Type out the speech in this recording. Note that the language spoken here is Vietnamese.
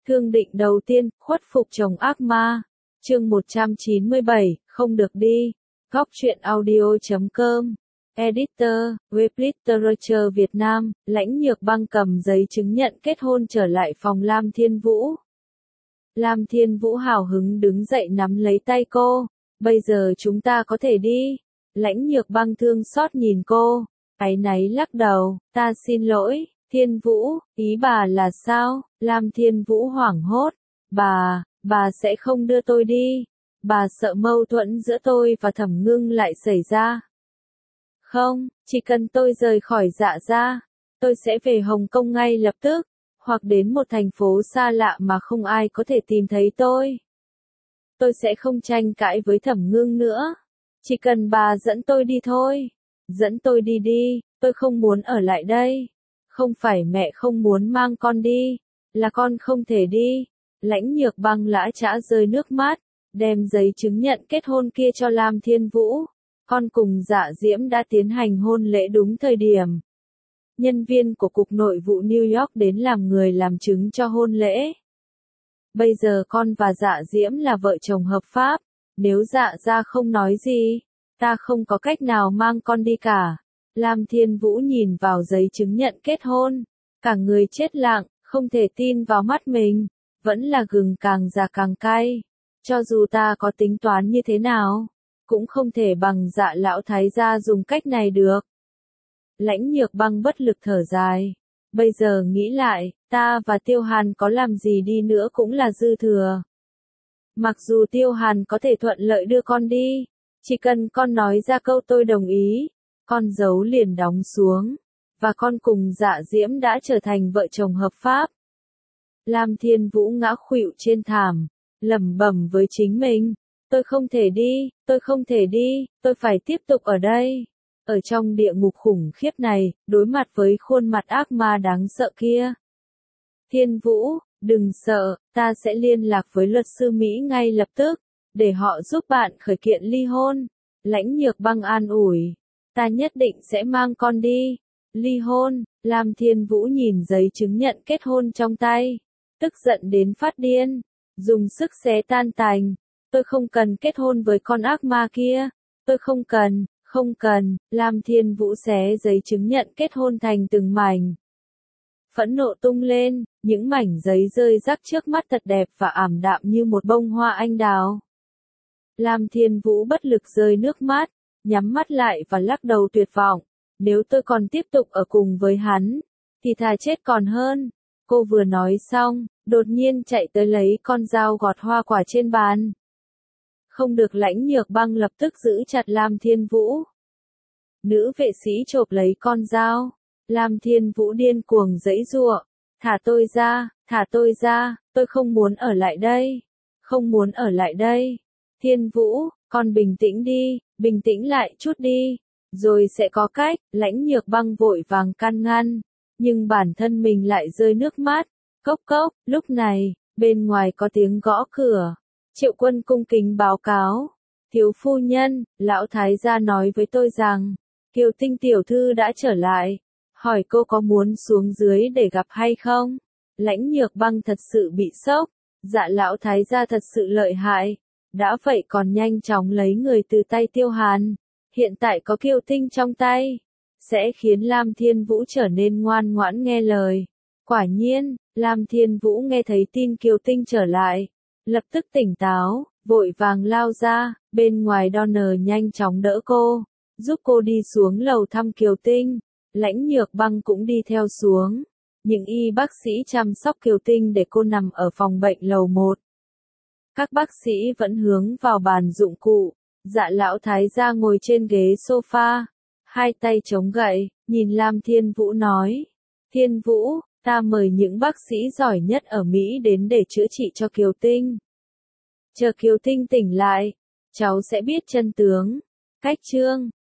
Thương định đầu tiên, khuất phục chồng ác ma. Chương 197, không được đi. Góc truyện audio.com. Editor, web literature Việt Nam, Lãnh Nhược Băng cầm giấy chứng nhận kết hôn trở lại phòng Lam Thiên Vũ. Lam Thiên Vũ hào hứng đứng dậy nắm lấy tay cô. Bây giờ chúng ta có thể đi. Lãnh Nhược Băng thương xót nhìn cô. Áy náy lắc đầu, ta xin lỗi, Thiên Vũ, ý bà là sao? Lam Thiên Vũ hoảng hốt. Bà sẽ không đưa tôi đi. Bà sợ mâu thuẫn giữa tôi và Thẩm Ngưng lại xảy ra. Không, chỉ cần tôi rời khỏi Dạ gia, tôi sẽ về Hồng Kông ngay lập tức, hoặc đến một thành phố xa lạ mà không ai có thể tìm thấy tôi. Tôi sẽ không tranh cãi với Thẩm Ngưng nữa. Chỉ cần bà dẫn tôi đi thôi. Dẫn tôi đi đi, tôi không muốn ở lại đây. Không phải mẹ không muốn mang con đi, là con không thể đi. Lãnh Nhược Băng lã chã rơi nước mắt, đem giấy chứng nhận kết hôn kia cho Lam Thiên Vũ. Con cùng Dạ Diễm đã tiến hành hôn lễ đúng thời điểm. Nhân viên của Cục Nội vụ New York đến làm người làm chứng cho hôn lễ. Bây giờ con và Dạ Diễm là vợ chồng hợp pháp. Nếu Dạ gia không nói gì, ta không có cách nào mang con đi cả. Lam Thiên Vũ nhìn vào giấy chứng nhận kết hôn. Cả người chết lặng, không thể tin vào mắt mình. Vẫn là gừng càng già càng cay. Cho dù ta có tính toán như thế nào, cũng không thể bằng Dạ lão thái gia dùng cách này được. Lãnh Nhược Băng bất lực thở dài. Bây giờ nghĩ lại, ta và Tiêu Hàn có làm gì đi nữa cũng là dư thừa. Mặc dù Tiêu Hàn có thể thuận lợi đưa con đi, chỉ cần con nói ra câu tôi đồng ý, con dấu liền đóng xuống, và con cùng Dạ Diễm đã trở thành vợ chồng hợp pháp. Lam Thiên Vũ ngã khuỵu trên thảm, lẩm bẩm với chính mình, tôi không thể đi, tôi không thể đi, tôi phải tiếp tục ở đây. Ở trong địa ngục khủng khiếp này, đối mặt với khuôn mặt ác ma đáng sợ kia. Thiên Vũ, đừng sợ, ta sẽ liên lạc với luật sư Mỹ ngay lập tức, để họ giúp bạn khởi kiện ly hôn. Lãnh Nhược Băng an ủi, ta nhất định sẽ mang con đi. Ly hôn. Lam Thiên Vũ nhìn giấy chứng nhận kết hôn trong tay, tức giận đến phát điên, dùng sức xé tan tành. Tôi không cần kết hôn với con ác ma kia, tôi không cần. Lam Thiên Vũ xé giấy chứng nhận kết hôn thành từng mảnh. Phẫn nộ tung lên, những mảnh giấy rơi rác trước mắt thật đẹp và ảm đạm như một bông hoa anh đào. Lam Thiên Vũ bất lực rơi nước mắt, nhắm mắt lại và lắc đầu tuyệt vọng. Nếu tôi còn tiếp tục ở cùng với hắn, thì thà chết còn hơn. Cô vừa nói xong, đột nhiên chạy tới lấy con dao gọt hoa quả trên bàn. Không được. Lãnh Nhược Băng lập tức giữ chặt Lam Thiên Vũ. Nữ vệ sĩ chộp lấy con dao. Lam Thiên Vũ điên cuồng giãy giụa. Thả tôi ra, tôi không muốn ở lại đây. Không muốn ở lại đây. Thiên Vũ, con bình tĩnh đi, bình tĩnh lại chút đi. Rồi sẽ có cách. Lãnh Nhược Băng vội vàng can ngăn. Nhưng bản thân mình lại rơi nước mắt. Cốc cốc, lúc này, bên ngoài có tiếng gõ cửa. Triệu Quân cung kính báo cáo. Thiếu phu nhân, lão thái gia nói với tôi rằng, Kiều Tinh tiểu thư đã trở lại. Hỏi cô có muốn xuống dưới để gặp hay không? Lãnh Nhược Băng thật sự bị sốc. Dạ lão thái gia thật sự lợi hại. Đã vậy còn nhanh chóng lấy người từ tay Tiêu Hàn. Hiện tại có Kiều Tinh trong tay, sẽ khiến Lam Thiên Vũ trở nên ngoan ngoãn nghe lời. Quả nhiên, Lam Thiên Vũ nghe thấy tin Kiều Tinh trở lại, lập tức tỉnh táo, vội vàng lao ra. Bên ngoài Donner nhanh chóng đỡ cô, giúp cô đi xuống lầu thăm Kiều Tinh. Lãnh Nhược Băng cũng đi theo xuống. Những y bác sĩ chăm sóc Kiều Tinh để cô nằm ở phòng bệnh lầu 1. Các bác sĩ vẫn hướng vào bàn dụng cụ. Dạ lão thái gia ngồi trên ghế sofa, hai tay chống gậy, nhìn Lam Thiên Vũ nói. Thiên Vũ, ta mời những bác sĩ giỏi nhất ở Mỹ đến để chữa trị cho Kiều Tinh. Chờ Kiều Tinh tỉnh lại, cháu sẽ biết chân tướng. Cách chương